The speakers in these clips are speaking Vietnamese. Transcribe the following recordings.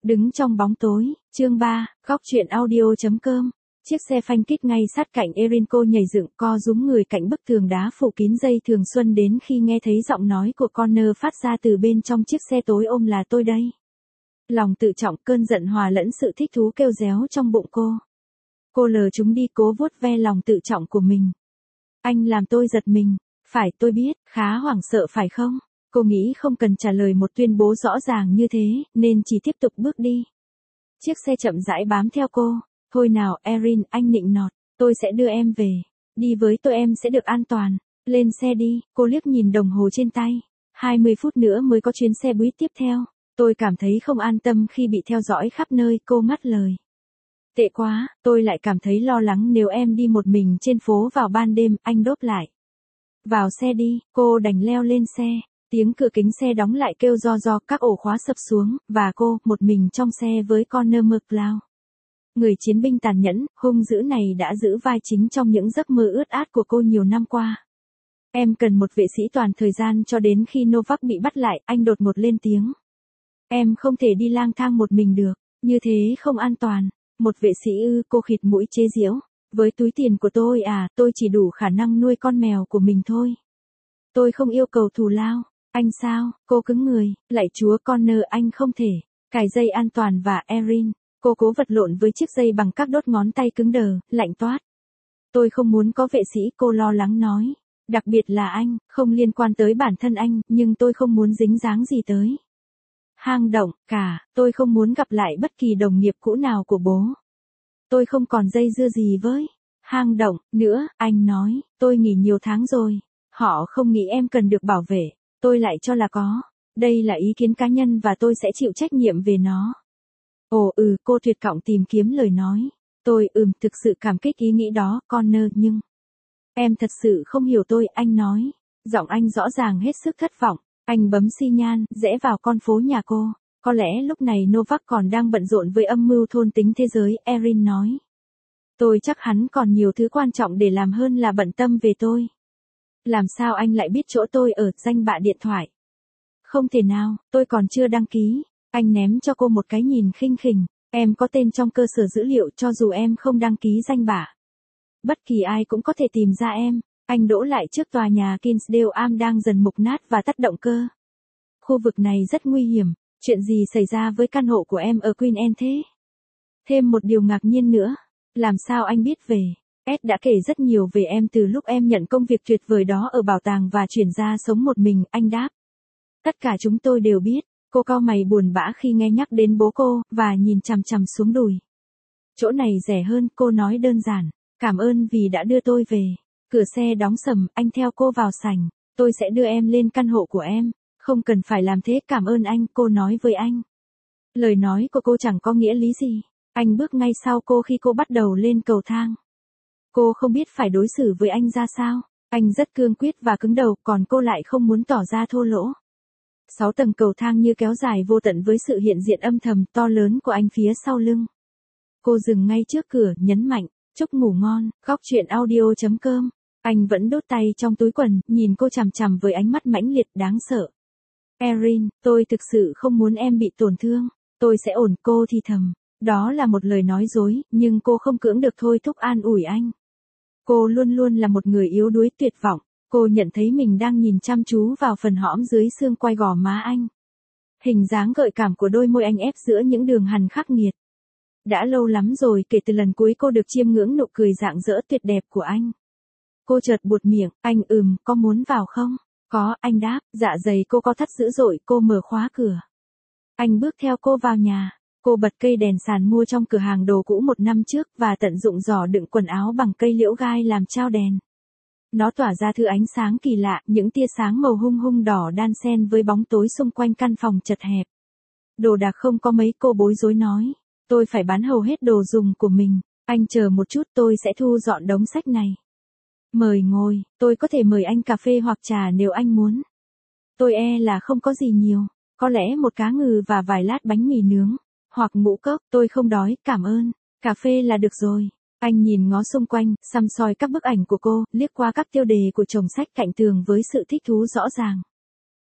Đứng trong bóng tối, chương 3, góc truyện audio.com. Chiếc xe phanh kít ngay sát cạnh Erin, cô nhảy dựng co rúm người cạnh bức tường đá phủ kín dây thường xuân đến khi nghe thấy giọng nói của Connor phát ra từ bên trong chiếc xe tối ôm là tôi đây. Lòng tự trọng, cơn giận hòa lẫn sự thích thú kêu réo trong bụng cô. Cô lờ chúng đi, cố vuốt ve lòng tự trọng của mình. Anh làm tôi giật mình. Phải, tôi biết, khá hoảng sợ phải không? Cô nghĩ không cần trả lời một tuyên bố rõ ràng như thế, nên chỉ tiếp tục bước đi. Chiếc xe chậm rãi bám theo cô. Thôi nào, Erin, anh nịnh nọt, tôi sẽ đưa em về. Đi với tôi em sẽ được an toàn. Lên xe đi, cô liếc nhìn đồng hồ trên tay. 20 phút nữa mới có chuyến xe buýt tiếp theo. Tôi cảm thấy không an tâm khi bị theo dõi khắp nơi, cô ngắt lời. Tệ quá, tôi lại cảm thấy lo lắng nếu em đi một mình trên phố vào ban đêm, anh đốt lại. Vào xe đi, cô đành leo lên xe. Tiếng cửa kính xe đóng lại kêu ro, các ổ khóa sập xuống, và cô, một mình trong xe với Connor McLeod. Người chiến binh tàn nhẫn, hung dữ này đã giữ vai chính trong những giấc mơ ướt át của cô nhiều năm qua. Em cần một vệ sĩ toàn thời gian cho đến khi Novak bị bắt lại, anh đột ngột lên tiếng. Em không thể đi lang thang một mình được, như thế không an toàn. Một vệ sĩ ư? Cô khịt mũi chế giễu. Với túi tiền của tôi à, tôi chỉ đủ khả năng nuôi con mèo của mình thôi. Tôi không yêu cầu thù lao. Anh sao? Cô cứng người. Lạy chúa Connor, anh không thể. Cài dây an toàn và Erin. Cô cố vật lộn với chiếc dây bằng các đốt ngón tay cứng đờ, lạnh toát. Tôi không muốn có vệ sĩ, cô lo lắng nói. Đặc biệt là anh, không liên quan tới bản thân anh, nhưng tôi không muốn dính dáng gì tới. Hang động, tôi không muốn gặp lại bất kỳ đồng nghiệp cũ nào của bố. Tôi không còn dây dưa gì với hang động nữa, anh nói, tôi nghỉ nhiều tháng rồi. Họ không nghĩ em cần được bảo vệ, tôi lại cho là có. Đây là ý kiến cá nhân và tôi sẽ chịu trách nhiệm về nó. Ồ cô tuyệt vọng tìm kiếm lời nói. Tôi thực sự cảm kích ý nghĩ đó, Connor, nhưng... Em thật sự không hiểu tôi, anh nói. Giọng anh rõ ràng hết sức thất vọng. Anh bấm xi nhan, rẽ vào con phố nhà cô. Có lẽ lúc này Novak còn đang bận rộn với âm mưu thôn tính thế giới, Erin nói. Tôi chắc hắn còn nhiều thứ quan trọng để làm hơn là bận tâm về tôi. Làm sao anh lại biết chỗ tôi ở? Danh bạ điện thoại. Không thể nào, tôi còn chưa đăng ký. Anh ném cho cô một cái nhìn khinh khỉnh. Em có tên trong cơ sở dữ liệu cho dù em không đăng ký danh bạ. Bất kỳ ai cũng có thể tìm ra em. Anh đỗ lại trước tòa nhà Kingsdale Arm đang dần mục nát và tắt động cơ. Khu vực này rất nguy hiểm. Chuyện gì xảy ra với căn hộ của em ở Queen Anne thế? Thêm một điều ngạc nhiên nữa. Làm sao anh biết về? Ed đã kể rất nhiều về em từ lúc em nhận công việc tuyệt vời đó ở bảo tàng và chuyển ra sống một mình, anh đáp. Tất cả chúng tôi đều biết. Cô cau mày buồn bã khi nghe nhắc đến bố cô, và nhìn chằm chằm xuống đùi. Chỗ này rẻ hơn, cô nói đơn giản. Cảm ơn vì đã đưa tôi về. Cửa xe đóng sầm, anh theo cô vào sảnh. Tôi sẽ đưa em lên căn hộ của em. Không cần phải làm thế, cảm ơn anh, cô nói với anh. Lời nói của cô chẳng có nghĩa lý gì. Anh bước ngay sau cô khi cô bắt đầu lên cầu thang. Cô không biết phải đối xử với anh ra sao. Anh rất cương quyết và cứng đầu, còn cô lại không muốn tỏ ra thô lỗ. 6 tầng cầu thang như kéo dài vô tận với sự hiện diện âm thầm to lớn của anh phía sau lưng. Cô dừng ngay trước cửa, nhấn mạnh, chúc ngủ ngon, góc truyện audio.com. Anh vẫn đốt tay trong túi quần, nhìn cô chằm chằm với ánh mắt mãnh liệt đáng sợ. Erin, tôi thực sự không muốn em bị tổn thương. Tôi sẽ ổn, cô thì thầm. Đó là một lời nói dối, nhưng cô không cưỡng được thôi thúc an ủi anh. Cô luôn luôn là một người yếu đuối tuyệt vọng. Cô nhận thấy mình đang nhìn chăm chú vào phần hõm dưới xương quai gò má anh. Hình dáng gợi cảm của đôi môi anh ép giữa những đường hằn khắc nghiệt. Đã lâu lắm rồi kể từ lần cuối cô được chiêm ngưỡng nụ cười rạng rỡ tuyệt đẹp của anh. Cô chợt buột miệng, anh có muốn vào không? Có, anh đáp, dạ dày cô co thắt dữ dội, cô mở khóa cửa. Anh bước theo cô vào nhà. Cô bật cây đèn sàn mua trong cửa hàng đồ cũ 1 năm trước và tận dụng giỏ đựng quần áo bằng cây liễu gai làm trao đèn. Nó tỏa ra thứ ánh sáng kỳ lạ, những tia sáng màu hung đỏ đan xen với bóng tối xung quanh căn phòng chật hẹp. Đồ đạc không có mấy, cô bối rối nói. Tôi phải bán hầu hết đồ dùng của mình. Anh chờ một chút, tôi sẽ thu dọn đống sách này. Mời ngồi, tôi có thể mời anh cà phê hoặc trà nếu anh muốn. Tôi là không có gì nhiều. Có lẽ một cá ngừ và vài lát bánh mì nướng. Hoặc ngũ cốc, tôi không đói, cảm ơn. Cà phê là được rồi. Anh nhìn ngó xung quanh, săm soi các bức ảnh của cô, liếc qua các tiêu đề của chồng sách cạnh tường với sự thích thú rõ ràng.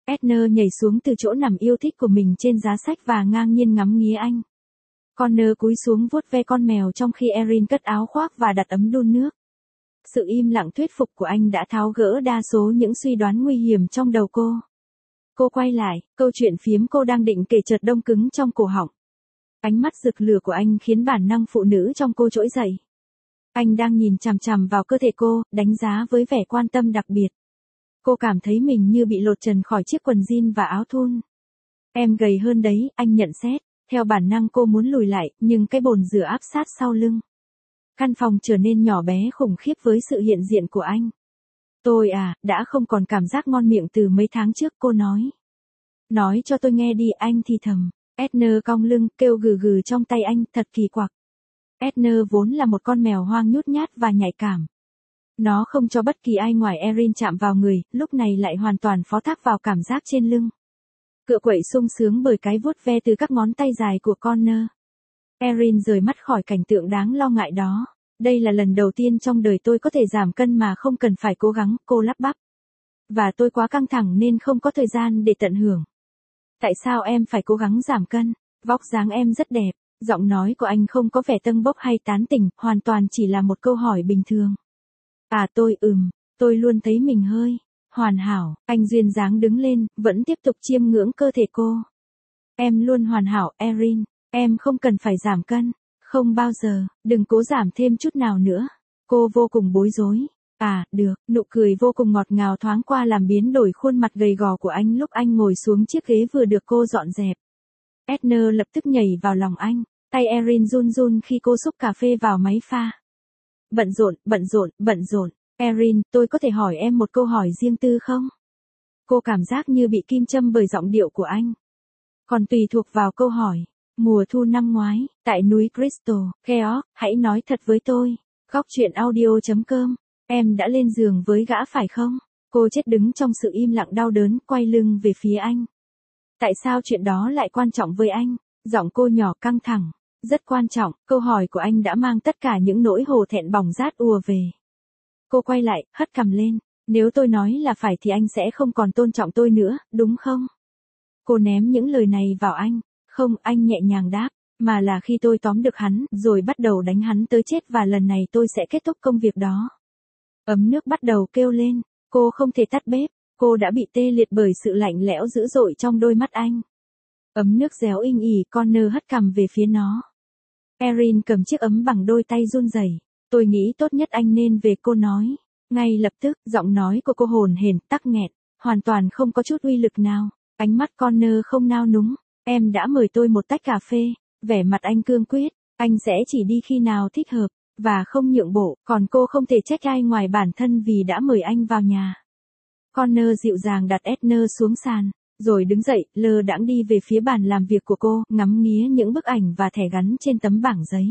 Edna nhảy xuống từ chỗ nằm yêu thích của mình trên giá sách và ngang nhiên ngắm nghía anh. Connor cúi xuống vuốt ve con mèo trong khi Erin cất áo khoác và đặt ấm đun nước. Sự im lặng thuyết phục của anh đã tháo gỡ đa số những suy đoán nguy hiểm trong đầu cô. Cô quay lại, câu chuyện phiếm cô đang định kể chợt đông cứng trong cổ họng. Ánh mắt rực lửa của anh khiến bản năng phụ nữ trong cô trỗi dậy. Anh đang nhìn chằm chằm vào cơ thể cô, đánh giá với vẻ quan tâm đặc biệt. Cô cảm thấy mình như bị lột trần khỏi chiếc quần jean và áo thun. Em gầy hơn đấy, anh nhận xét. Theo bản năng cô muốn lùi lại, nhưng cái bồn rửa áp sát sau lưng. Căn phòng trở nên nhỏ bé khủng khiếp với sự hiện diện của anh. Tôi đã không còn cảm giác ngon miệng từ mấy tháng trước, cô nói. Nói cho tôi nghe đi, anh thì thầm. Edna cong lưng, kêu gừ gừ trong tay anh, thật kỳ quặc. Edna vốn là một con mèo hoang nhút nhát và nhạy cảm. Nó không cho bất kỳ ai ngoài Erin chạm vào người, lúc này lại hoàn toàn phó thác vào cảm giác trên lưng. Cựa quậy sung sướng bởi cái vuốt ve từ các ngón tay dài của Connor. Erin rời mắt khỏi cảnh tượng đáng lo ngại đó. Đây là lần đầu tiên trong đời tôi có thể giảm cân mà không cần phải cố gắng, cô lắp bắp. Và tôi quá căng thẳng nên không có thời gian để tận hưởng. Tại sao em phải cố gắng giảm cân? Vóc dáng em rất đẹp. Giọng nói của anh không có vẻ tâng bốc hay tán tỉnh, hoàn toàn chỉ là một câu hỏi bình thường. Tôi luôn thấy mình hơi hoàn hảo. Anh duyên dáng đứng lên, vẫn tiếp tục chiêm ngưỡng cơ thể cô. Em luôn hoàn hảo, Erin. Em không cần phải giảm cân. Không bao giờ, đừng cố giảm thêm chút nào nữa. Cô vô cùng bối rối. Được, nụ cười vô cùng ngọt ngào thoáng qua làm biến đổi khuôn mặt gầy gò của anh lúc anh ngồi xuống chiếc ghế vừa được cô dọn dẹp. Edna lập tức nhảy vào lòng anh, tay Erin run run khi cô xúc cà phê vào máy pha. Bận rộn. Erin, tôi có thể hỏi em một câu hỏi riêng tư không? Cô cảm giác như bị kim châm bởi giọng điệu của anh. Còn tùy thuộc vào câu hỏi. Mùa thu năm ngoái, tại núi Crystal, Keok, hãy nói thật với tôi. Góc chuyện audio.com. Em đã lên giường với gã phải không? Cô chết đứng trong sự im lặng đau đớn, quay lưng về phía anh. Tại sao chuyện đó lại quan trọng với anh? Giọng cô nhỏ căng thẳng. Rất quan trọng, câu hỏi của anh đã mang tất cả những nỗi hổ thẹn bỏng rát ùa về. Cô quay lại, hất cằm lên. Nếu tôi nói là phải thì anh sẽ không còn tôn trọng tôi nữa, đúng không? Cô ném những lời này vào anh. Không, anh nhẹ nhàng đáp. Mà là khi tôi tóm được hắn, rồi bắt đầu đánh hắn tới chết và lần này tôi sẽ kết thúc công việc đó. Ấm nước bắt đầu kêu lên. Cô không thể tắt bếp. Cô đã bị tê liệt bởi sự lạnh lẽo dữ dội trong đôi mắt anh. Ấm nước réo inh ỉ, Connor hất cằm về phía nó. Erin cầm chiếc ấm bằng đôi tay run rẩy. Tôi nghĩ tốt nhất anh nên về, cô nói. Ngay lập tức, giọng nói của cô hồn hển, tắc nghẹn, hoàn toàn không có chút uy lực nào. Ánh mắt Connor không nao núng. Em đã mời tôi một tách cà phê. Vẻ mặt anh cương quyết. Anh sẽ chỉ đi khi nào thích hợp, và không nhượng bộ, còn cô không thể trách ai ngoài bản thân vì đã mời anh vào nhà. Connor dịu dàng đặt Edna xuống sàn, rồi đứng dậy, lơ đãng đi về phía bàn làm việc của cô, ngắm nghía những bức ảnh và thẻ gắn trên tấm bảng giấy.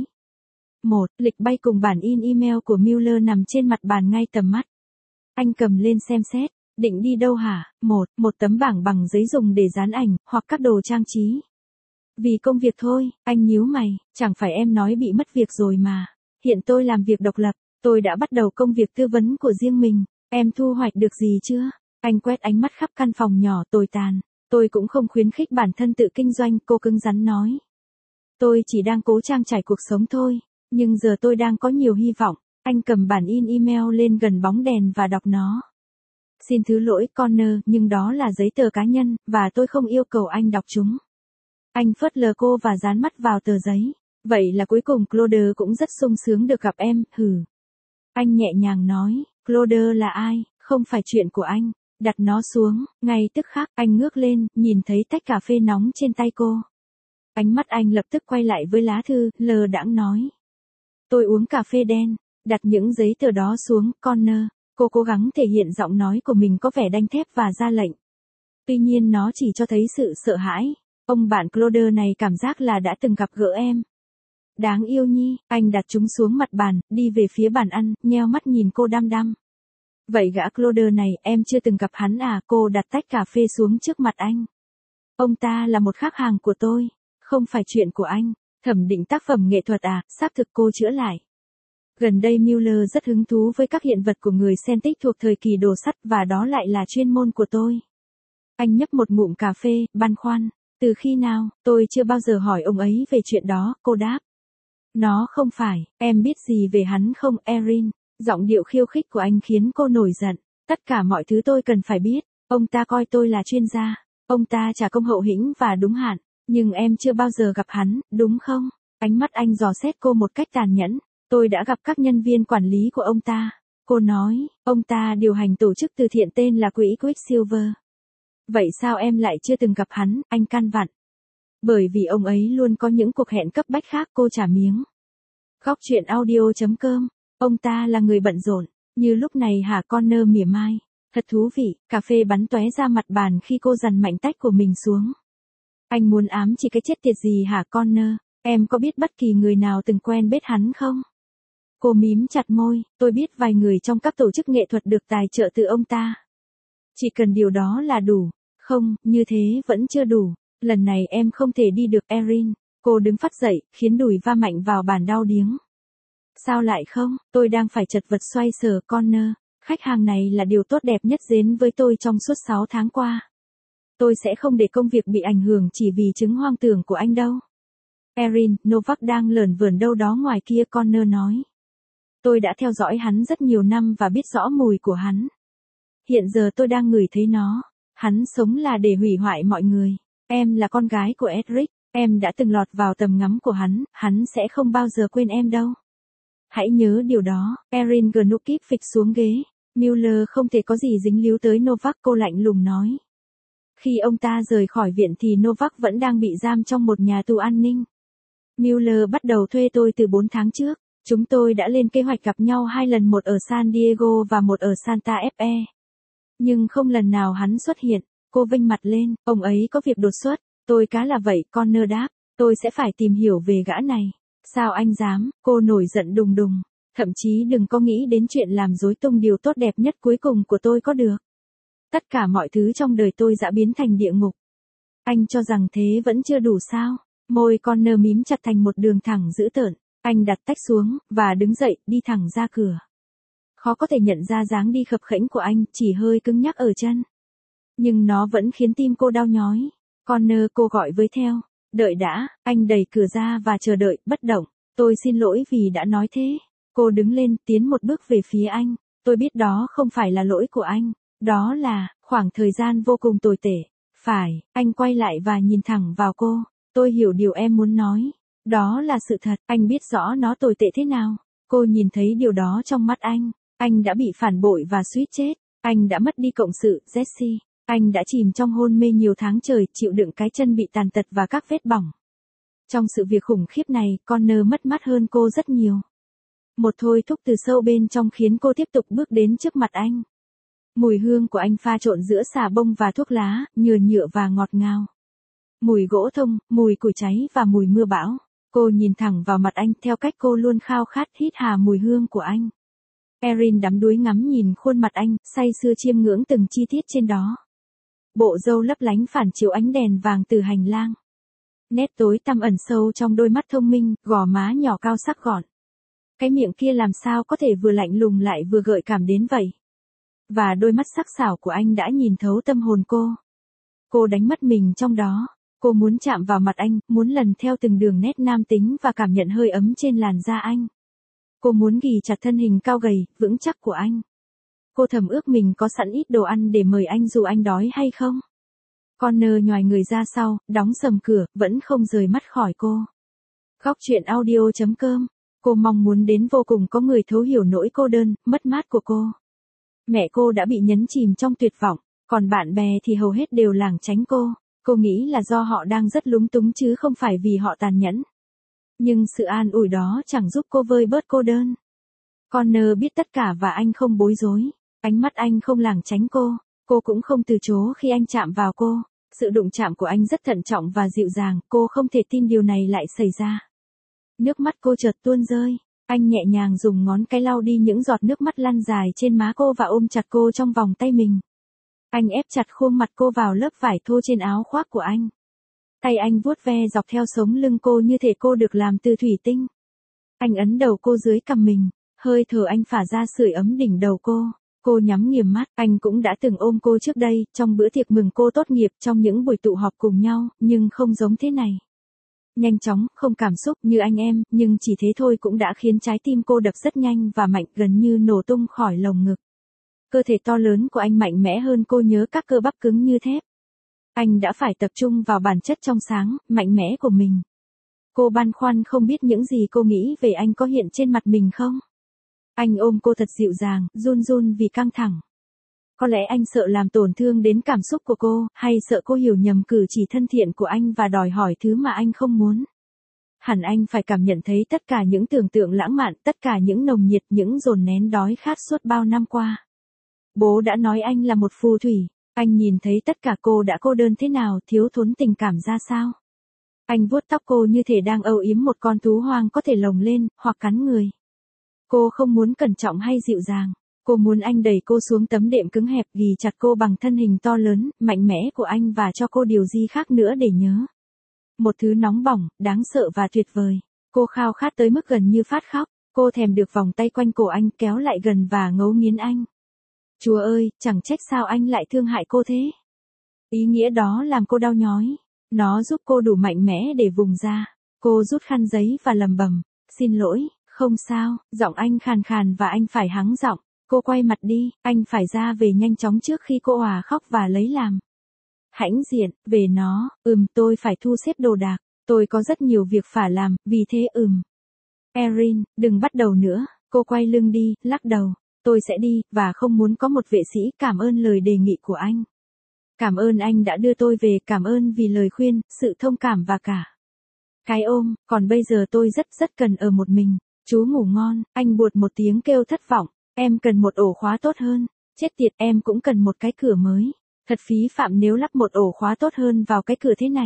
Lịch bay cùng bản in email của Mueller nằm trên mặt bàn ngay tầm mắt. Anh cầm lên xem xét, định đi đâu hả? Một tấm bảng bằng giấy dùng để dán ảnh, hoặc các đồ trang trí. Vì công việc thôi, anh nhíu mày, chẳng phải em nói bị mất việc rồi mà. Hiện tôi làm việc độc lập, tôi đã bắt đầu công việc tư vấn của riêng mình. Em thu hoạch được gì chưa? Anh quét ánh mắt khắp căn phòng nhỏ tồi tàn. Tôi cũng không khuyến khích bản thân tự kinh doanh, cô cứng rắn nói. Tôi chỉ đang cố trang trải cuộc sống thôi, nhưng giờ tôi đang có nhiều hy vọng. Anh cầm bản in email lên gần bóng đèn và đọc nó. Xin thứ lỗi Connor, nhưng đó là giấy tờ cá nhân, và tôi không yêu cầu anh đọc chúng. Anh phớt lờ cô và dán mắt vào tờ giấy. Vậy là cuối cùng Claude cũng rất sung sướng được gặp em, hừ. Anh nhẹ nhàng nói, Claude là ai, không phải chuyện của anh. Đặt nó xuống, ngay tức khắc, anh ngước lên, nhìn thấy tách cà phê nóng trên tay cô. Ánh mắt anh lập tức quay lại với lá thư, lờ đãng nói. Tôi uống cà phê đen, đặt những giấy tờ đó xuống, Connor. Cô cố gắng thể hiện giọng nói của mình có vẻ đanh thép và ra lệnh. Tuy nhiên nó chỉ cho thấy sự sợ hãi. Ông bạn Claude này cảm giác là đã từng gặp gỡ em. Đáng yêu nhi, anh đặt chúng xuống mặt bàn, đi về phía bàn ăn, nheo mắt nhìn cô đăm đăm. Vậy gã Claude này, em chưa từng gặp hắn à? Cô đặt tách cà phê xuống trước mặt anh. Ông ta là một khách hàng của tôi, không phải chuyện của anh. Thẩm định tác phẩm nghệ thuật à? Xác thực, cô chữa lại. Gần đây Mueller rất hứng thú với các hiện vật của người Celtic thuộc thời kỳ đồ sắt và đó lại là chuyên môn của tôi. Anh nhấp một ngụm cà phê, băn khoăn. Từ khi nào, tôi chưa bao giờ hỏi ông ấy về chuyện đó, cô đáp. Nó không phải, em biết gì về hắn không, Erin? Giọng điệu khiêu khích của anh khiến cô nổi giận. Tất cả mọi thứ tôi cần phải biết. Ông ta coi tôi là chuyên gia. Ông ta trả công hậu hĩnh và đúng hạn. Nhưng em chưa bao giờ gặp hắn, đúng không? Ánh mắt anh dò xét cô một cách tàn nhẫn. Tôi đã gặp các nhân viên quản lý của ông ta. Cô nói, ông ta điều hành tổ chức từ thiện tên là Quỹ Quicksilver. Vậy sao em lại chưa từng gặp hắn, anh căn vặn. Bởi vì ông ấy luôn có những cuộc hẹn cấp bách khác, cô trả miếng. Góc chuyện audio.com. Ông ta là người bận rộn. Như lúc này hả, Connor mỉa mai. Thật thú vị, cà phê bắn tóe ra mặt bàn khi cô dằn mạnh tách của mình xuống. Anh muốn ám chỉ cái chết tiệt gì hả Connor? Em có biết bất kỳ người nào từng quen biết hắn không? Cô mím chặt môi, tôi biết vài người trong các tổ chức nghệ thuật được tài trợ từ ông ta. Chỉ cần điều đó là đủ. Không, như thế vẫn chưa đủ. Lần này em không thể đi được Erin. Cô đứng phắt dậy, khiến đùi va mạnh vào bàn đau điếng. Sao lại không, tôi đang phải chật vật xoay sở Connor. Khách hàng này là điều tốt đẹp nhất đến với tôi trong suốt 6 tháng qua. Tôi sẽ không để công việc bị ảnh hưởng chỉ vì chứng hoang tưởng của anh đâu. Erin, Novak đang lởn vởn đâu đó ngoài kia, Connor nói. Tôi đã theo dõi hắn rất nhiều năm và biết rõ mùi của hắn. Hiện giờ tôi đang ngửi thấy nó. Hắn sống là để hủy hoại mọi người. Em là con gái của Edric, em đã từng lọt vào tầm ngắm của hắn sẽ không bao giờ quên em đâu. Hãy nhớ điều đó. Erin Gnukip phịch xuống ghế. Mueller không thể có gì dính líu tới Novak, cô lạnh lùng nói. Khi ông ta rời khỏi viện thì Novak vẫn đang bị giam trong một nhà tù an ninh. Mueller bắt đầu thuê tôi từ 4 tháng trước. Chúng tôi đã lên kế hoạch gặp nhau 2 lần, một ở San Diego và một ở Santa Fe. Nhưng không lần nào hắn xuất hiện. Cô vênh mặt lên, ông ấy có việc đột xuất. Tôi cá là vậy, Connor đáp. Tôi sẽ phải tìm hiểu về gã này. Sao anh dám, cô nổi giận đùng đùng. Thậm chí đừng có nghĩ đến chuyện làm rối tung điều tốt đẹp nhất cuối cùng của tôi có được. Tất cả mọi thứ trong đời tôi đã biến thành địa ngục. Anh cho rằng thế vẫn chưa đủ sao? Môi Connor mím chặt thành một đường thẳng dữ tợn. Anh đặt tách xuống, và đứng dậy, đi thẳng ra cửa. Khó có thể nhận ra dáng đi khập khẽnh của anh, chỉ hơi cứng nhắc ở chân. Nhưng nó vẫn khiến tim cô đau nhói. Connor, cô gọi với theo. Đợi đã, anh đẩy cửa ra và chờ đợi, bất động. Tôi xin lỗi vì đã nói thế. Cô đứng lên, tiến một bước về phía anh. Tôi biết đó không phải là lỗi của anh. Đó là, khoảng thời gian vô cùng tồi tệ. Phải, anh quay lại và nhìn thẳng vào cô. Tôi hiểu điều em muốn nói. Đó là sự thật, anh biết rõ nó tồi tệ thế nào. Cô nhìn thấy điều đó trong mắt anh. Anh đã bị phản bội và suýt chết. Anh đã mất đi cộng sự, Jesse. Anh đã chìm trong hôn mê nhiều tháng trời, chịu đựng cái chân bị tàn tật và các vết bỏng. Trong sự việc khủng khiếp này, Connor mất mát hơn cô rất nhiều. Một thôi thúc từ sâu bên trong khiến cô tiếp tục bước đến trước mặt anh. Mùi hương của anh pha trộn giữa xà bông và thuốc lá, nhựa nhựa và ngọt ngào. Mùi gỗ thông, mùi củi cháy và mùi mưa bão. Cô nhìn thẳng vào mặt anh theo cách cô luôn khao khát hít hà mùi hương của anh. Erin đắm đuối ngắm nhìn khuôn mặt anh, say sưa chiêm ngưỡng từng chi tiết trên đó. Bộ râu lấp lánh phản chiếu ánh đèn vàng từ hành lang. Nét tối tăm ẩn sâu trong đôi mắt thông minh, gò má nhỏ cao sắc gọn. Cái miệng kia làm sao có thể vừa lạnh lùng lại vừa gợi cảm đến vậy. Và đôi mắt sắc sảo của anh đã nhìn thấu tâm hồn cô. Cô đánh mất mình trong đó. Cô muốn chạm vào mặt anh, muốn lần theo từng đường nét nam tính và cảm nhận hơi ấm trên làn da anh. Cô muốn ghì chặt thân hình cao gầy, vững chắc của anh. Cô thầm ước mình có sẵn ít đồ ăn để mời anh dù anh đói hay không. Connor nhoài người ra sau, đóng sầm cửa, vẫn không rời mắt khỏi cô. Góc chuyện audio.com. Cô mong muốn đến vô cùng có người thấu hiểu nỗi cô đơn, mất mát của cô. Mẹ cô đã bị nhấn chìm trong tuyệt vọng, còn bạn bè thì hầu hết đều lảng tránh cô. Cô nghĩ là do họ đang rất lúng túng chứ không phải vì họ tàn nhẫn. Nhưng sự an ủi đó chẳng giúp cô vơi bớt cô đơn. Connor biết tất cả và anh không bối rối. Ánh mắt anh không lảng tránh cô cũng không từ chối khi anh chạm vào cô. Sự đụng chạm của anh rất thận trọng và dịu dàng, cô không thể tin điều này lại xảy ra. Nước mắt cô chợt tuôn rơi. Anh nhẹ nhàng dùng ngón cái lau đi những giọt nước mắt lăn dài trên má cô và ôm chặt cô trong vòng tay mình. Anh ép chặt khuôn mặt cô vào lớp vải thô trên áo khoác của anh. Tay anh vuốt ve dọc theo sống lưng cô như thể cô được làm từ thủy tinh. Anh ấn đầu cô dưới cằm mình, hơi thở anh phả ra sưởi ấm đỉnh đầu cô. Cô nhắm nghiền mắt, anh cũng đã từng ôm cô trước đây, trong bữa tiệc mừng cô tốt nghiệp, trong những buổi tụ họp cùng nhau, nhưng không giống thế này. Nhanh chóng, không cảm xúc như anh em, nhưng chỉ thế thôi cũng đã khiến trái tim cô đập rất nhanh và mạnh, gần như nổ tung khỏi lồng ngực. Cơ thể to lớn của anh mạnh mẽ hơn, cô nhớ các cơ bắp cứng như thép. Anh đã phải tập trung vào bản chất trong sáng, mạnh mẽ của mình. Cô băn khoăn không biết những gì cô nghĩ về anh có hiện trên mặt mình không. Anh ôm cô thật dịu dàng, run run vì căng thẳng. Có lẽ anh sợ làm tổn thương đến cảm xúc của cô, hay sợ cô hiểu nhầm cử chỉ thân thiện của anh và đòi hỏi thứ mà anh không muốn. Hẳn anh phải cảm nhận thấy tất cả những tưởng tượng lãng mạn, tất cả những nồng nhiệt, những dồn nén đói khát suốt bao năm qua. Bố đã nói anh là một phù thủy, anh nhìn thấy tất cả cô đã cô đơn thế nào, thiếu thốn tình cảm ra sao. Anh vuốt tóc cô như thể đang âu yếm một con thú hoang có thể lồng lên, hoặc cắn người. Cô không muốn cẩn trọng hay dịu dàng. Cô muốn anh đẩy cô xuống tấm đệm cứng hẹp, ghì chặt cô bằng thân hình to lớn, mạnh mẽ của anh và cho cô điều gì khác nữa để nhớ. Một thứ nóng bỏng, đáng sợ và tuyệt vời. Cô khao khát tới mức gần như phát khóc. Cô thèm được vòng tay quanh cổ anh, kéo lại gần và ngấu nghiến anh. Chúa ơi, chẳng trách sao anh lại thương hại cô thế. Ý nghĩa đó làm cô đau nhói. Nó giúp cô đủ mạnh mẽ để vùng ra. Cô rút khăn giấy và lầm bầm. Xin lỗi, không sao, giọng anh khàn khàn và anh phải hắng giọng. Cô quay mặt đi, anh phải ra về nhanh chóng trước khi cô òa khóc và lấy làm. Hãnh diện, về nó, tôi phải thu xếp đồ đạc, tôi có rất nhiều việc phải làm, vì thế Erin, đừng bắt đầu nữa, cô quay lưng đi, lắc đầu, tôi sẽ đi, và không muốn có một vệ sĩ, cảm ơn lời đề nghị của anh. Cảm ơn anh đã đưa tôi về, cảm ơn vì lời khuyên, sự thông cảm và cả cái ôm, còn bây giờ tôi rất cần ở một mình, chú ngủ ngon, anh buột một tiếng kêu thất vọng. Em cần một ổ khóa tốt hơn. Chết tiệt, em cũng cần một cái cửa mới. Thật phí phạm nếu lắp một ổ khóa tốt hơn vào cái cửa thế này.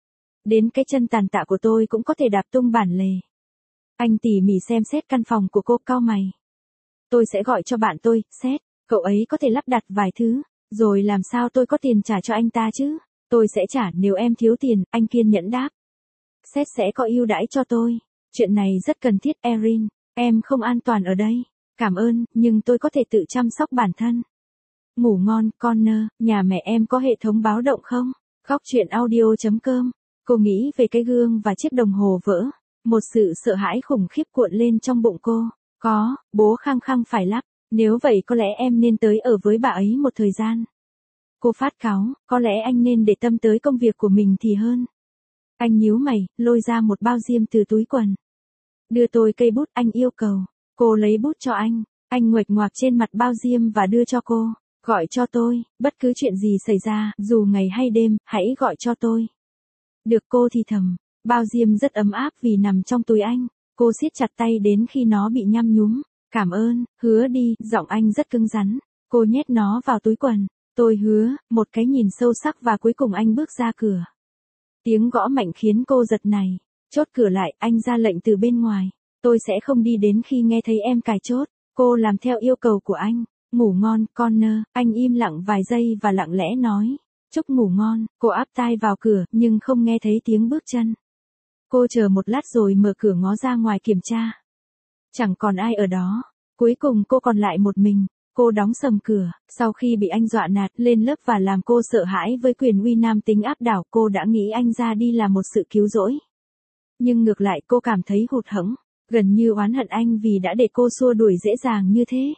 Đến cái chân tàn tạ của tôi cũng có thể đạp tung bản lề. Anh tỉ mỉ xem xét căn phòng của cô, cau mày. Tôi sẽ gọi cho bạn tôi, Seth. Cậu ấy có thể lắp đặt vài thứ. Rồi làm sao tôi có tiền trả cho anh ta chứ? Tôi sẽ trả nếu em thiếu tiền, anh kiên nhẫn đáp. Seth sẽ có ưu đãi cho tôi. Chuyện này rất cần thiết, Erin. Em không an toàn ở đây. Cảm ơn, nhưng tôi có thể tự chăm sóc bản thân. Ngủ ngon, Connor, nhà mẹ em có hệ thống báo động không? Góc truyện audio.com. Cô nghĩ về cái gương và chiếc đồng hồ vỡ. Một sự sợ hãi khủng khiếp cuộn lên trong bụng cô. Có, bố khăng khăng phải lắp. Nếu vậy có lẽ em nên tới ở với bà ấy một thời gian. Cô phát cáu, có lẽ anh nên để tâm tới công việc của mình thì hơn. Anh nhíu mày, lôi ra một bao diêm từ túi quần. Đưa tôi cây bút, anh yêu cầu. Cô lấy bút cho anh nguệch ngoạc trên mặt bao diêm và đưa cho cô. Gọi cho tôi, bất cứ chuyện gì xảy ra, dù ngày hay đêm, hãy gọi cho tôi. Được, cô thì thầm. Bao diêm rất ấm áp vì nằm trong túi anh. Cô siết chặt tay đến khi nó bị nhăm nhúm. Cảm ơn, hứa đi, giọng anh rất cứng rắn. Cô nhét nó vào túi quần. Tôi hứa, một cái nhìn sâu sắc và cuối cùng anh bước ra cửa. Tiếng gõ mạnh khiến cô giật nảy. Chốt cửa lại, anh ra lệnh từ bên ngoài. Tôi sẽ không đi đến khi nghe thấy em cài chốt. Cô làm theo yêu cầu của anh. Ngủ ngon, Connor. Anh im lặng vài giây và lặng lẽ nói. Chúc ngủ ngon. Cô áp tai vào cửa, nhưng không nghe thấy tiếng bước chân. Cô chờ một lát rồi mở cửa ngó ra ngoài kiểm tra. Chẳng còn ai ở đó. Cuối cùng cô còn lại một mình. Cô đóng sầm cửa. Sau khi bị anh dọa nạt lên lớp và làm cô sợ hãi với quyền uy nam tính áp đảo, cô đã nghĩ anh ra đi là một sự cứu rỗi. Nhưng ngược lại cô cảm thấy hụt hẫng. Gần như oán hận anh vì đã để cô xua đuổi dễ dàng như thế.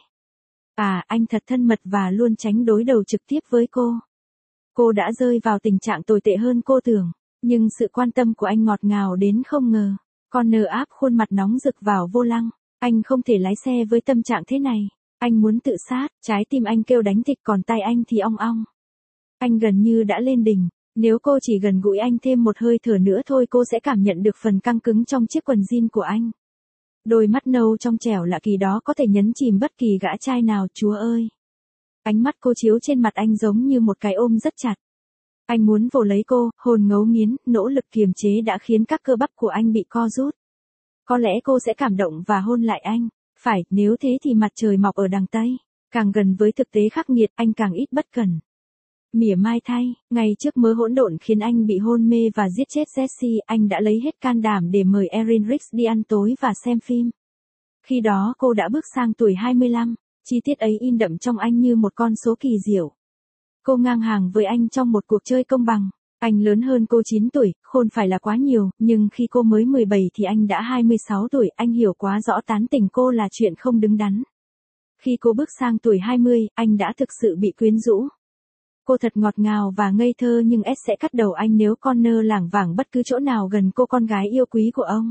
Anh thật thân mật và luôn tránh đối đầu trực tiếp với cô. Cô đã rơi vào tình trạng tồi tệ hơn cô tưởng. Nhưng sự quan tâm của anh ngọt ngào đến không ngờ. Connor áp khuôn mặt nóng rực vào vô lăng. Anh không thể lái xe với tâm trạng thế này. Anh muốn tự sát, trái tim anh kêu đánh thịch còn tay anh thì ong ong. Anh gần như đã lên đỉnh. Nếu cô chỉ gần gũi anh thêm một hơi thở nữa thôi cô sẽ cảm nhận được phần căng cứng trong chiếc quần jean của anh. Đôi mắt nâu trong trẻo lạ kỳ đó có thể nhấn chìm bất kỳ gã trai nào, Chúa ơi. Ánh mắt cô chiếu trên mặt anh giống như một cái ôm rất chặt. Anh muốn vồ lấy cô, hồn ngấu nghiến, nỗ lực kiềm chế đã khiến các cơ bắp của anh bị co rút. Có lẽ cô sẽ cảm động và hôn lại anh. Phải, nếu thế thì mặt trời mọc ở đằng Tây. Càng gần với thực tế khắc nghiệt, anh càng ít bất cẩn. Mỉa mai thay, ngay trước mớ hỗn độn khiến anh bị hôn mê và giết chết Jesse, anh đã lấy hết can đảm để mời Erin Riggs đi ăn tối và xem phim. Khi đó cô đã bước sang tuổi 25. Chi tiết ấy in đậm trong anh như một con số kỳ diệu. Cô ngang hàng với anh trong một cuộc chơi công bằng. Anh lớn hơn cô 9 tuổi, khôn phải là quá nhiều, nhưng khi cô mới 17 thì anh đã 26 tuổi, anh hiểu quá rõ tán tỉnh cô là chuyện không đứng đắn. Khi cô bước sang tuổi 20, anh đã thực sự bị quyến rũ. Cô thật ngọt ngào và ngây thơ nhưng S sẽ cắt đầu anh nếu Connor lảng vảng bất cứ chỗ nào gần cô con gái yêu quý của ông.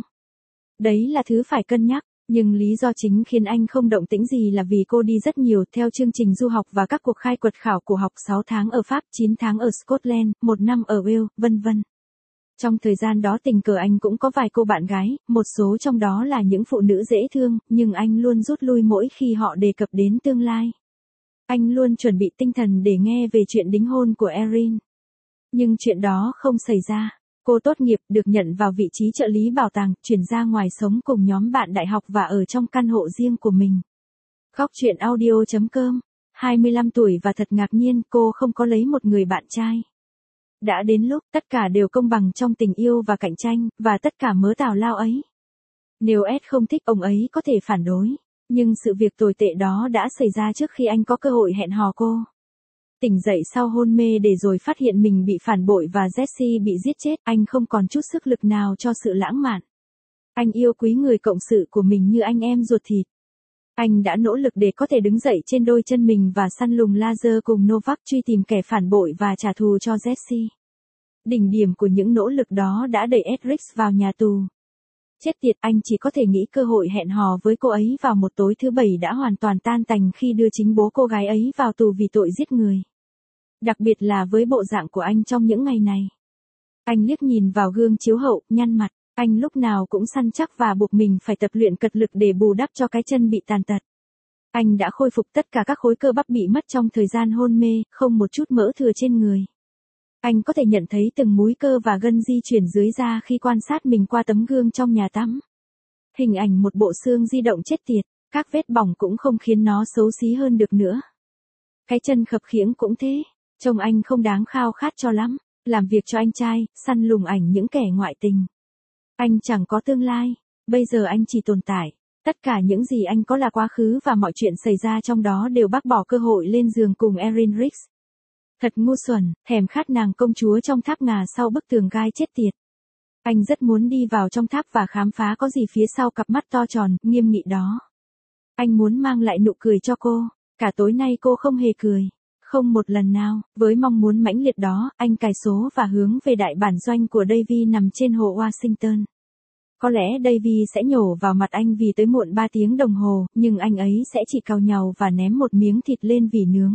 Đấy là thứ phải cân nhắc, nhưng lý do chính khiến anh không động tĩnh gì là vì cô đi rất nhiều theo chương trình du học và các cuộc khai quật khảo cổ học 6 tháng ở Pháp, 9 tháng ở Scotland, 1 năm ở Wales, vân vân. Trong thời gian đó tình cờ anh cũng có vài cô bạn gái, một số trong đó là những phụ nữ dễ thương, nhưng anh luôn rút lui mỗi khi họ đề cập đến tương lai. Anh luôn chuẩn bị tinh thần để nghe về chuyện đính hôn của Erin. Nhưng chuyện đó không xảy ra. Cô tốt nghiệp, được nhận vào vị trí trợ lý bảo tàng, chuyển ra ngoài sống cùng nhóm bạn đại học và ở trong căn hộ riêng của mình. Góc chuyện audio.com, 25 tuổi và thật ngạc nhiên cô không có lấy một người bạn trai. Đã đến lúc tất cả đều công bằng trong tình yêu và cạnh tranh, và tất cả mớ tào lao ấy. Nếu Ed không thích ông ấy có thể phản đối, nhưng sự việc tồi tệ đó đã xảy ra trước khi anh có cơ hội hẹn hò cô. Tỉnh dậy sau hôn mê để rồi phát hiện mình bị phản bội và Jesse bị giết chết, anh không còn chút sức lực nào cho sự lãng mạn. Anh yêu quý người cộng sự của mình như anh em ruột thịt. Anh đã nỗ lực để có thể đứng dậy trên đôi chân mình và săn lùng laser cùng Novak truy tìm kẻ phản bội và trả thù cho Jesse. Đỉnh điểm của những nỗ lực đó đã đẩy Edric vào nhà tù. Chết tiệt, anh chỉ có thể nghĩ cơ hội hẹn hò với cô ấy vào một tối thứ Bảy đã hoàn toàn tan tành khi đưa chính bố cô gái ấy vào tù vì tội giết người. Đặc biệt là với bộ dạng của anh trong những ngày này. Anh liếc nhìn vào gương chiếu hậu, nhăn mặt, anh lúc nào cũng săn chắc và buộc mình phải tập luyện cật lực để bù đắp cho cái chân bị tàn tật. Anh đã khôi phục tất cả các khối cơ bắp bị mất trong thời gian hôn mê, không một chút mỡ thừa trên người. Anh có thể nhận thấy từng múi cơ và gân di chuyển dưới da khi quan sát mình qua tấm gương trong nhà tắm. Hình ảnh một bộ xương di động chết tiệt, các vết bỏng cũng không khiến nó xấu xí hơn được nữa. Cái chân khập khiễng cũng thế, trông anh không đáng khao khát cho lắm, làm việc cho anh trai, săn lùng ảnh những kẻ ngoại tình. Anh chẳng có tương lai, bây giờ anh chỉ tồn tại. Tất cả những gì anh có là quá khứ và mọi chuyện xảy ra trong đó đều bác bỏ cơ hội lên giường cùng Erin Riggs. Thật ngu xuẩn, thèm khát nàng công chúa trong tháp ngà sau bức tường gai chết tiệt. Anh rất muốn đi vào trong tháp và khám phá có gì phía sau cặp mắt to tròn, nghiêm nghị đó. Anh muốn mang lại nụ cười cho cô, cả tối nay cô không hề cười. Không một lần nào, với mong muốn mãnh liệt đó, anh cài số và hướng về đại bản doanh của Davy nằm trên hồ Washington. Có lẽ Davy sẽ nhổ vào mặt anh vì tới muộn 3 tiếng đồng hồ, nhưng anh ấy sẽ chỉ cào nhàu và ném một miếng thịt lên vỉ nướng.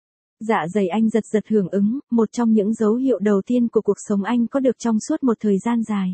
Dạ dày anh giật giật hưởng ứng, một trong những dấu hiệu đầu tiên của cuộc sống anh có được trong suốt một thời gian dài.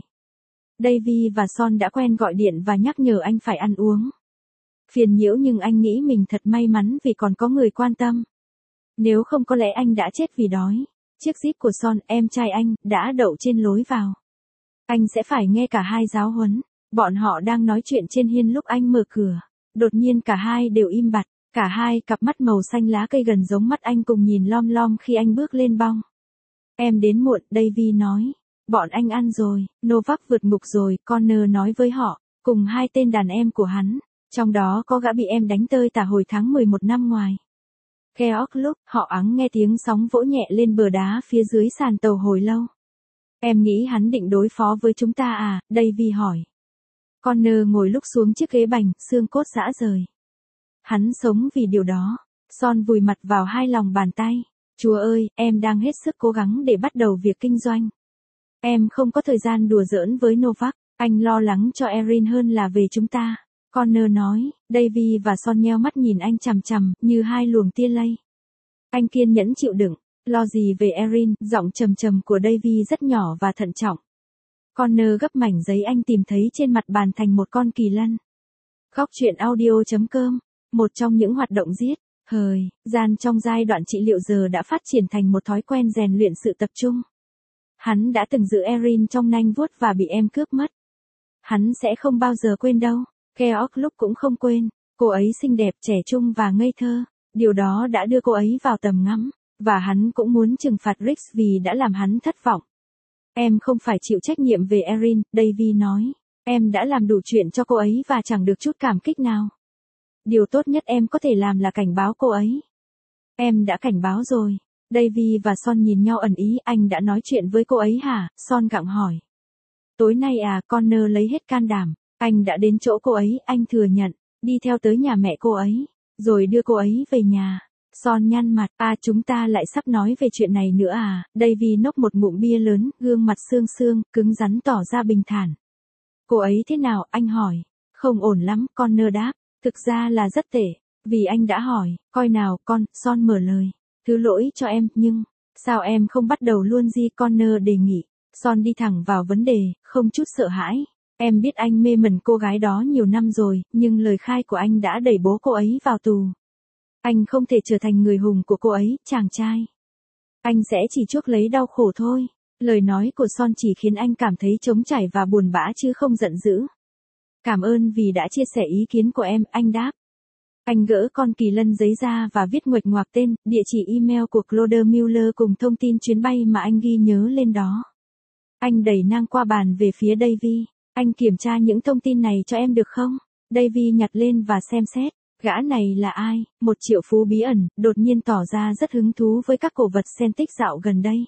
Davy và Son đã quen gọi điện và nhắc nhở anh phải ăn uống. Phiền nhiễu nhưng anh nghĩ mình thật may mắn vì còn có người quan tâm. Nếu không có lẽ anh đã chết vì đói. Chiếc Jeep của Son, em trai anh, đã đậu trên lối vào. Anh sẽ phải nghe cả hai giáo huấn. Bọn họ đang nói chuyện trên hiên lúc anh mở cửa. Đột nhiên cả hai đều im bặt. Cả hai cặp mắt màu xanh lá cây gần giống mắt anh cùng nhìn lom lom khi anh bước lên bong. Em đến muộn, Davy nói. Bọn anh ăn rồi, Novak vượt ngục rồi, Connor nói với họ, cùng hai tên đàn em của hắn. Trong đó có gã bị em đánh tơi tả hồi tháng 11 năm ngoài. Keok lúc, họ ắng nghe tiếng sóng vỗ nhẹ lên bờ đá phía dưới sàn tàu hồi lâu. Em nghĩ hắn định đối phó với chúng ta à, Davy hỏi. Connor ngồi lúc xuống chiếc ghế bành, xương cốt rã rời. Hắn sống vì điều đó. Son vùi mặt vào hai lòng bàn tay. Chúa ơi, em đang hết sức cố gắng để bắt đầu việc kinh doanh. Em không có thời gian đùa giỡn với Novak, anh lo lắng cho Erin hơn là về chúng ta. Connor nói, Davy và Son nheo mắt nhìn anh chằm chằm, như hai luồng tia lây. Anh kiên nhẫn chịu đựng, lo gì về Erin, giọng trầm trầm của Davy rất nhỏ và thận trọng. Connor gấp mảnh giấy anh tìm thấy trên mặt bàn thành một con kỳ lân. Góc chuyện audio.com, một trong những hoạt động giết, gian trong giai đoạn trị liệu giờ đã phát triển thành một thói quen rèn luyện sự tập trung. Hắn đã từng giữ Erin trong nanh vuốt và bị em cướp mất. Hắn sẽ không bao giờ quên đâu. Keok lúc cũng không quên, cô ấy xinh đẹp, trẻ trung và ngây thơ, điều đó đã đưa cô ấy vào tầm ngắm, và hắn cũng muốn trừng phạt Riggs vì đã làm hắn thất vọng. Em không phải chịu trách nhiệm về Erin, Davy nói, em đã làm đủ chuyện cho cô ấy và chẳng được chút cảm kích nào. Điều tốt nhất em có thể làm là cảnh báo cô ấy. Em đã cảnh báo rồi. Davy và Son nhìn nhau ẩn ý, anh đã nói chuyện với cô ấy hả? Son gặng hỏi. Tối nay à, Connor lấy hết can đảm. Anh đã đến chỗ cô ấy, anh thừa nhận, đi theo tới nhà mẹ cô ấy, rồi đưa cô ấy về nhà. Son nhăn mặt, chúng ta lại sắp nói về chuyện này nữa à? Davy nốc một ngụm bia lớn, gương mặt xương xương, cứng rắn tỏ ra bình thản. Cô ấy thế nào, anh hỏi. Không ổn lắm, Connor đáp. Thực ra là rất tệ. Vì anh đã hỏi, coi nào con, Son mở lời. Thứ lỗi cho em, nhưng, sao em không bắt đầu luôn gì, Connor đề nghị. Son đi thẳng vào vấn đề, không chút sợ hãi. Em biết anh mê mẩn cô gái đó nhiều năm rồi, nhưng lời khai của anh đã đẩy bố cô ấy vào tù. Anh không thể trở thành người hùng của cô ấy, chàng trai. Anh sẽ chỉ chuốc lấy đau khổ thôi. Lời nói của Son chỉ khiến anh cảm thấy trống trải và buồn bã chứ không giận dữ. Cảm ơn vì đã chia sẻ ý kiến của em, anh đáp. Anh gỡ con kỳ lân giấy ra và viết nguệch ngoạc tên, địa chỉ email của Claude Mueller cùng thông tin chuyến bay mà anh ghi nhớ lên đó. Anh đẩy ngang qua bàn về phía Davy. Anh kiểm tra những thông tin này cho em được không? Davy nhặt lên và xem xét. Gã này là ai? Một triệu phú bí ẩn, đột nhiên tỏ ra rất hứng thú với các cổ vật Celtic dạo gần đây.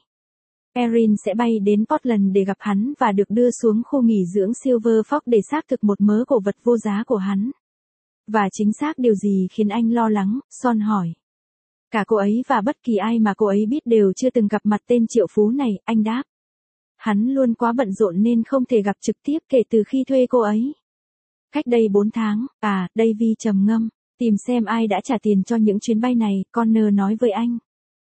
Erin sẽ bay đến Portland để gặp hắn và được đưa xuống khu nghỉ dưỡng Silver Fox để xác thực một mớ cổ vật vô giá của hắn. Và chính xác điều gì khiến anh lo lắng? Son hỏi. Cả cô ấy và bất kỳ ai mà cô ấy biết đều chưa từng gặp mặt tên triệu phú này, anh đáp. Hắn luôn quá bận rộn nên không thể gặp trực tiếp kể từ khi thuê cô ấy. Cách đây 4 tháng, Davy trầm ngâm, tìm xem ai đã trả tiền cho những chuyến bay này, Connor nói với anh.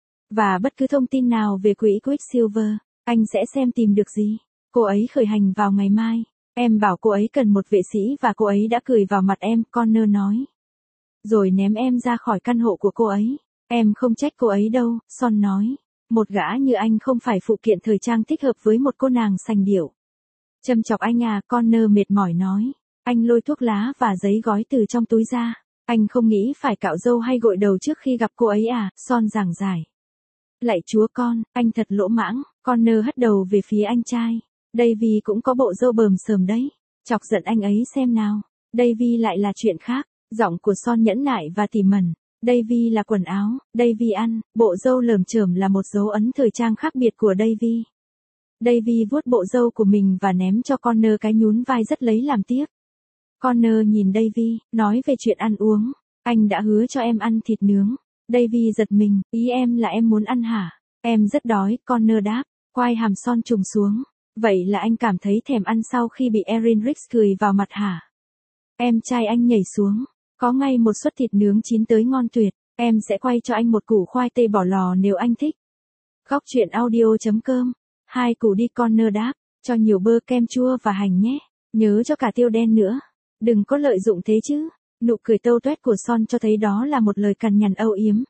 Và bất cứ thông tin nào về quỹ Quicksilver, anh sẽ xem tìm được gì. Cô ấy khởi hành vào ngày mai. Em bảo cô ấy cần một vệ sĩ và cô ấy đã cười vào mặt em, Connor nói. Rồi ném em ra khỏi căn hộ của cô ấy. Em không trách cô ấy đâu, Son nói. Một gã như anh không phải phụ kiện thời trang thích hợp với một cô nàng sành điệu. Châm chọc anh à, Connor mệt mỏi nói. Anh lôi thuốc lá và giấy gói từ trong túi ra. Anh không nghĩ phải cạo râu hay gội đầu trước khi gặp cô ấy à, Son giảng giải. Lạy chúa con, anh thật lỗ mãng, Connor hất đầu về phía anh trai. Davy cũng có bộ râu bờm sờm đấy. Chọc giận anh ấy xem nào. Davy lại là chuyện khác. Giọng của Son nhẫn nại và tỉ mẩn. Davy là quần áo, Davy ăn, bộ râu lởm chởm là một dấu ấn thời trang khác biệt của Davy. Davy vuốt bộ râu của mình và ném cho Connor cái nhún vai rất lấy làm tiếc. Connor nhìn Davy, nói về chuyện ăn uống. Anh đã hứa cho em ăn thịt nướng. Davy giật mình, ý em là em muốn ăn hả? Em rất đói, Connor đáp, quai hàm Son trùng xuống. Vậy là anh cảm thấy thèm ăn sau khi bị Erin Riggs cười vào mặt hả? Em trai anh nhảy xuống. Có ngay một suất thịt nướng chín tới ngon tuyệt. Em sẽ quay cho anh một củ khoai tây bỏ lò nếu anh thích. Góc truyện audio.com. 2 củ đi, Connor đáp. Cho nhiều bơ kem chua và hành nhé. Nhớ cho cả tiêu đen nữa. Đừng có lợi dụng thế chứ. Nụ cười tâu tuét của Son cho thấy đó là một lời cằn nhằn âu yếm.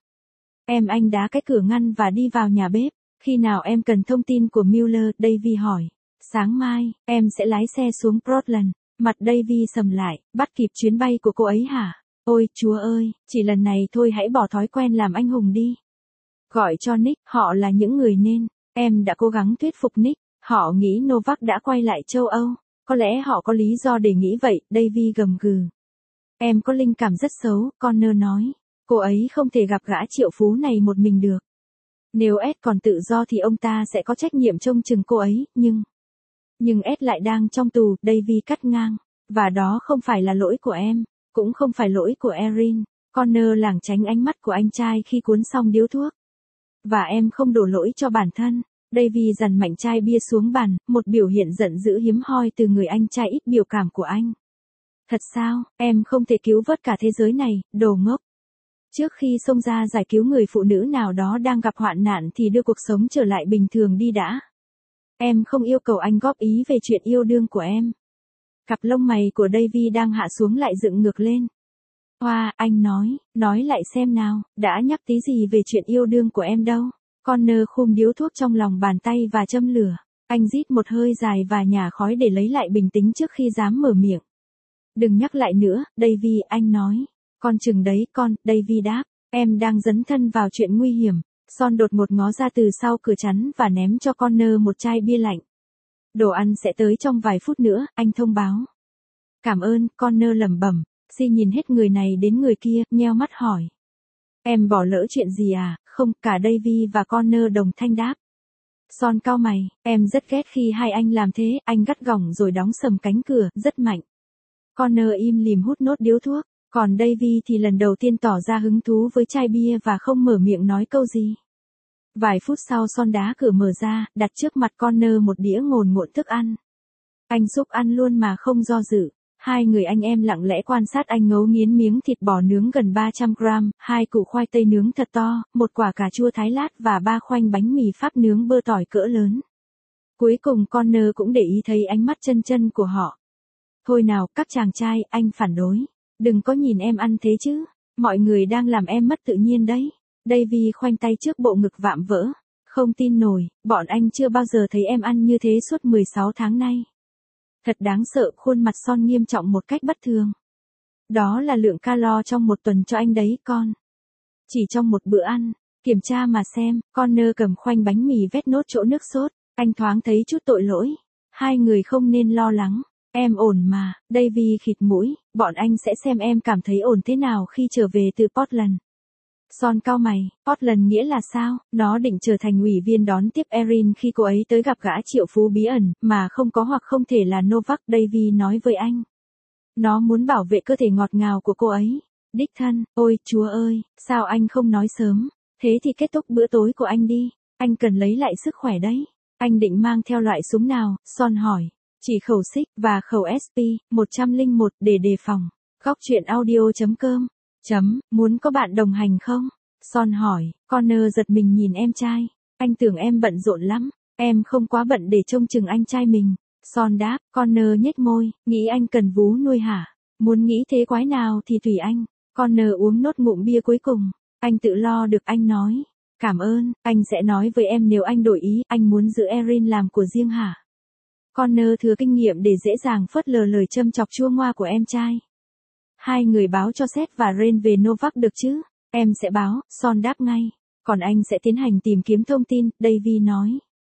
Anh đá cái cửa ngăn và đi vào nhà bếp. Khi nào em cần thông tin của Mueller, Davy hỏi. Sáng mai, em sẽ lái xe xuống Portland. Mặt Davy sầm lại, bắt kịp chuyến bay của cô ấy hả? Ôi, chúa ơi, chỉ lần này thôi hãy bỏ thói quen làm anh hùng đi. Gọi cho Nick, họ là những người nên. Em đã cố gắng thuyết phục Nick, họ nghĩ Novak đã quay lại châu Âu. Có lẽ họ có lý do để nghĩ vậy, Davy gầm gừ. Em có linh cảm rất xấu, Connor nói. Cô ấy không thể gặp gã triệu phú này một mình được. Nếu Ed còn tự do thì ông ta sẽ có trách nhiệm trông chừng cô ấy, nhưng Ed lại đang trong tù, Davy cắt ngang. Và đó không phải là lỗi của em, cũng không phải lỗi của Erin. Connor lảng tránh ánh mắt của anh trai khi cuốn xong điếu thuốc. Và em không đổ lỗi cho bản thân. Davy dằn mạnh chai bia xuống bàn, một biểu hiện giận dữ hiếm hoi từ người anh trai ít biểu cảm của anh. Thật sao, em không thể cứu vớt cả thế giới này, đồ ngốc. Trước khi xông ra giải cứu người phụ nữ nào đó đang gặp hoạn nạn thì đưa cuộc sống trở lại bình thường đi đã. Em không yêu cầu anh góp ý về chuyện yêu đương của em. Cặp lông mày của Davy đang hạ xuống lại dựng ngược lên. Hoa, anh nói lại xem nào, đã nhắc tí gì về chuyện yêu đương của em đâu. Connor khum điếu thuốc trong lòng bàn tay và châm lửa. Anh rít một hơi dài và nhả khói để lấy lại bình tĩnh trước khi dám mở miệng. Đừng nhắc lại nữa, Davy, anh nói. Con chừng đấy con, Davy đáp. Em đang dấn thân vào chuyện nguy hiểm. Son đột ngột ngó ra từ sau cửa chắn và ném cho Connor một chai bia lạnh. Đồ ăn sẽ tới trong vài phút nữa, anh thông báo. Cảm ơn, Connor lẩm bẩm. Si nhìn hết người này đến người kia, nheo mắt hỏi. Em bỏ lỡ chuyện gì à? Không, cả Davy và Connor đồng thanh đáp. Son cau mày, em rất ghét khi hai anh làm thế, anh gắt gỏng rồi đóng sầm cánh cửa, rất mạnh. Connor im lìm hút nốt điếu thuốc, còn Davy thì lần đầu tiên tỏ ra hứng thú với chai bia và không mở miệng nói câu gì. Vài phút sau Son đá cửa mở ra, đặt trước mặt Connor một đĩa ngồn ngộn thức ăn. Anh xúc ăn luôn mà không do dự. Hai người anh em lặng lẽ quan sát anh ngấu nghiến miếng thịt bò nướng gần 300 gram, 2 củ khoai tây nướng thật to, một quả cà chua thái lát và 3 khoanh bánh mì Pháp nướng bơ tỏi cỡ lớn. Cuối cùng Connor cũng để ý thấy ánh mắt chân chân của họ. Thôi nào, các chàng trai, anh phản đối. Đừng có nhìn em ăn thế chứ. Mọi người đang làm em mất tự nhiên đấy. Davy khoanh tay trước bộ ngực vạm vỡ. Không tin nổi, bọn anh chưa bao giờ thấy em ăn như thế suốt 16 tháng nay. Thật đáng sợ, khuôn mặt Son nghiêm trọng một cách bất thường. Đó là lượng calo trong một tuần cho anh đấy con. Chỉ trong một bữa ăn, kiểm tra mà xem, Connor cầm khoanh bánh mì vét nốt chỗ nước sốt, anh thoáng thấy chút tội lỗi. Hai người không nên lo lắng, em ổn mà, Davy khịt mũi, bọn anh sẽ xem em cảm thấy ổn thế nào khi trở về từ Portland. Son cau mày, Portland nghĩa là sao? Nó định trở thành ủy viên đón tiếp Erin khi cô ấy tới gặp gã triệu phú bí ẩn, mà không có hoặc không thể là Novak, Davy nói với anh. Nó muốn bảo vệ cơ thể ngọt ngào của cô ấy. Đích thân, ôi chúa ơi, sao anh không nói sớm? Thế thì kết thúc bữa tối của anh đi, anh cần lấy lại sức khỏe đấy. Anh định mang theo loại súng nào? Son hỏi. Chỉ khẩu xích và khẩu SP-101 để đề phòng. Góc truyện audio.com. Muốn có bạn đồng hành không? Son hỏi. Connor giật mình nhìn em trai. Anh tưởng em bận rộn lắm. Em không quá bận để trông chừng anh trai mình. Son đáp. Connor nhếch môi. Nghĩ anh cần vú nuôi hả? Muốn nghĩ thế quái nào thì tùy anh. Connor uống nốt ngụm bia cuối cùng. Anh tự lo được, anh nói. Cảm ơn, anh sẽ nói với em nếu anh đổi ý. Anh muốn giữ Erin làm của riêng hả? Connor thừa kinh nghiệm để dễ dàng phớt lờ lời châm chọc chua ngoa của em trai. Hai người báo cho Seth và Ren về Novak được chứ? Em sẽ báo, Son đáp ngay. Còn anh sẽ tiến hành tìm kiếm thông tin, Davy nói.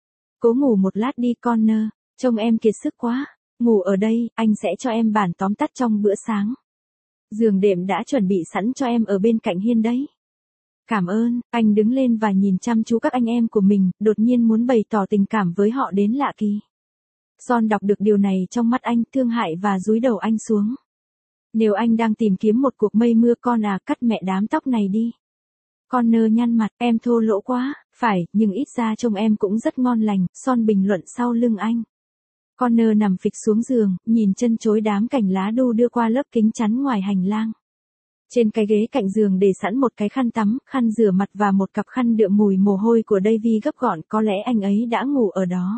Cố ngủ một lát đi Connor, trông em kiệt sức quá. Ngủ ở đây, anh sẽ cho em bản tóm tắt trong bữa sáng. Giường đệm đã chuẩn bị sẵn cho em ở bên cạnh hiên đấy. Cảm ơn, anh đứng lên và nhìn chăm chú các anh em của mình, đột nhiên muốn bày tỏ tình cảm với họ đến lạ kỳ. Son đọc được điều này trong mắt anh, thương hại và dúi đầu anh xuống. Nếu anh đang tìm kiếm một cuộc mây mưa con à, cắt mẹ đám tóc này đi. Connor nhăn mặt, em thô lỗ quá, phải, nhưng ít ra trông em cũng rất ngon lành, Son bình luận sau lưng anh. Connor nằm phịch xuống giường, nhìn chân chối đám cành lá đu đưa qua lớp kính chắn ngoài hành lang. Trên cái ghế cạnh giường để sẵn một cái khăn tắm, khăn rửa mặt và một cặp khăn đượm mùi mồ hôi của Davy gấp gọn, có lẽ anh ấy đã ngủ ở đó.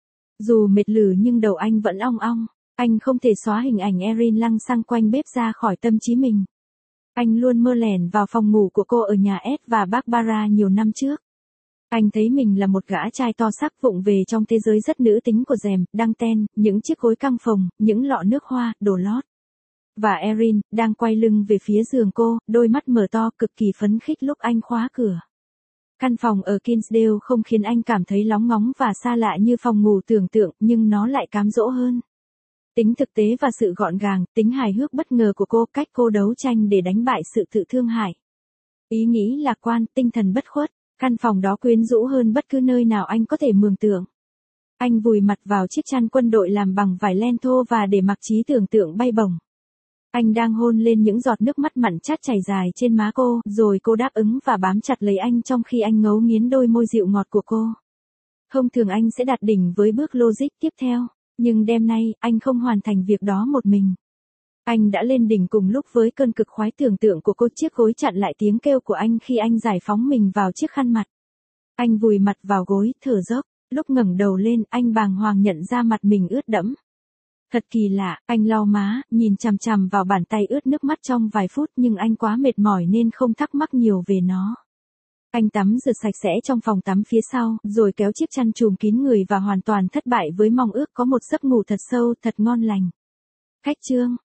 Dù mệt lử nhưng đầu anh vẫn ong ong. Anh không thể xóa hình ảnh Erin lăng xăng quanh bếp ra khỏi tâm trí mình. Anh luôn mơ lẻn vào phòng ngủ của cô ở nhà Ed và Barbara nhiều năm trước. Anh thấy mình là một gã trai to xác vụng về trong thế giới rất nữ tính của rèm, đăng ten, những chiếc gối căng phồng, những lọ nước hoa, đồ lót. Và Erin, đang quay lưng về phía giường cô, đôi mắt mở to cực kỳ phấn khích lúc anh khóa cửa. Căn phòng ở Kinsdale không khiến anh cảm thấy lóng ngóng và xa lạ như phòng ngủ tưởng tượng, nhưng nó lại cám dỗ hơn. Tính thực tế và sự gọn gàng, tính hài hước bất ngờ của cô, cách cô đấu tranh để đánh bại sự tự thương hại. Ý nghĩ lạc quan, tinh thần bất khuất, căn phòng đó quyến rũ hơn bất cứ nơi nào anh có thể mường tượng. Anh vùi mặt vào chiếc chăn quân đội làm bằng vải len thô và để mặc trí tưởng tượng bay bổng. Anh đang hôn lên những giọt nước mắt mặn chát chảy dài trên má cô, rồi cô đáp ứng và bám chặt lấy anh trong khi anh ngấu nghiến đôi môi dịu ngọt của cô. Thông thường anh sẽ đạt đỉnh với bước logic tiếp theo, nhưng đêm nay, anh không hoàn thành việc đó một mình. Anh đã lên đỉnh cùng lúc với cơn cực khoái tưởng tượng của cô, chiếc gối chặn lại tiếng kêu của anh khi anh giải phóng mình vào chiếc khăn mặt. Anh vùi mặt vào gối, thở dốc, lúc ngẩng đầu lên, anh bàng hoàng nhận ra mặt mình ướt đẫm. Thật kỳ lạ, anh lau má, nhìn chằm chằm vào bàn tay ướt nước mắt trong vài phút nhưng anh quá mệt mỏi nên không thắc mắc nhiều về nó. Anh tắm rửa sạch sẽ trong phòng tắm phía sau, rồi kéo chiếc chăn trùm kín người và hoàn toàn thất bại với mong ước có một giấc ngủ thật sâu, thật ngon lành. Khách chương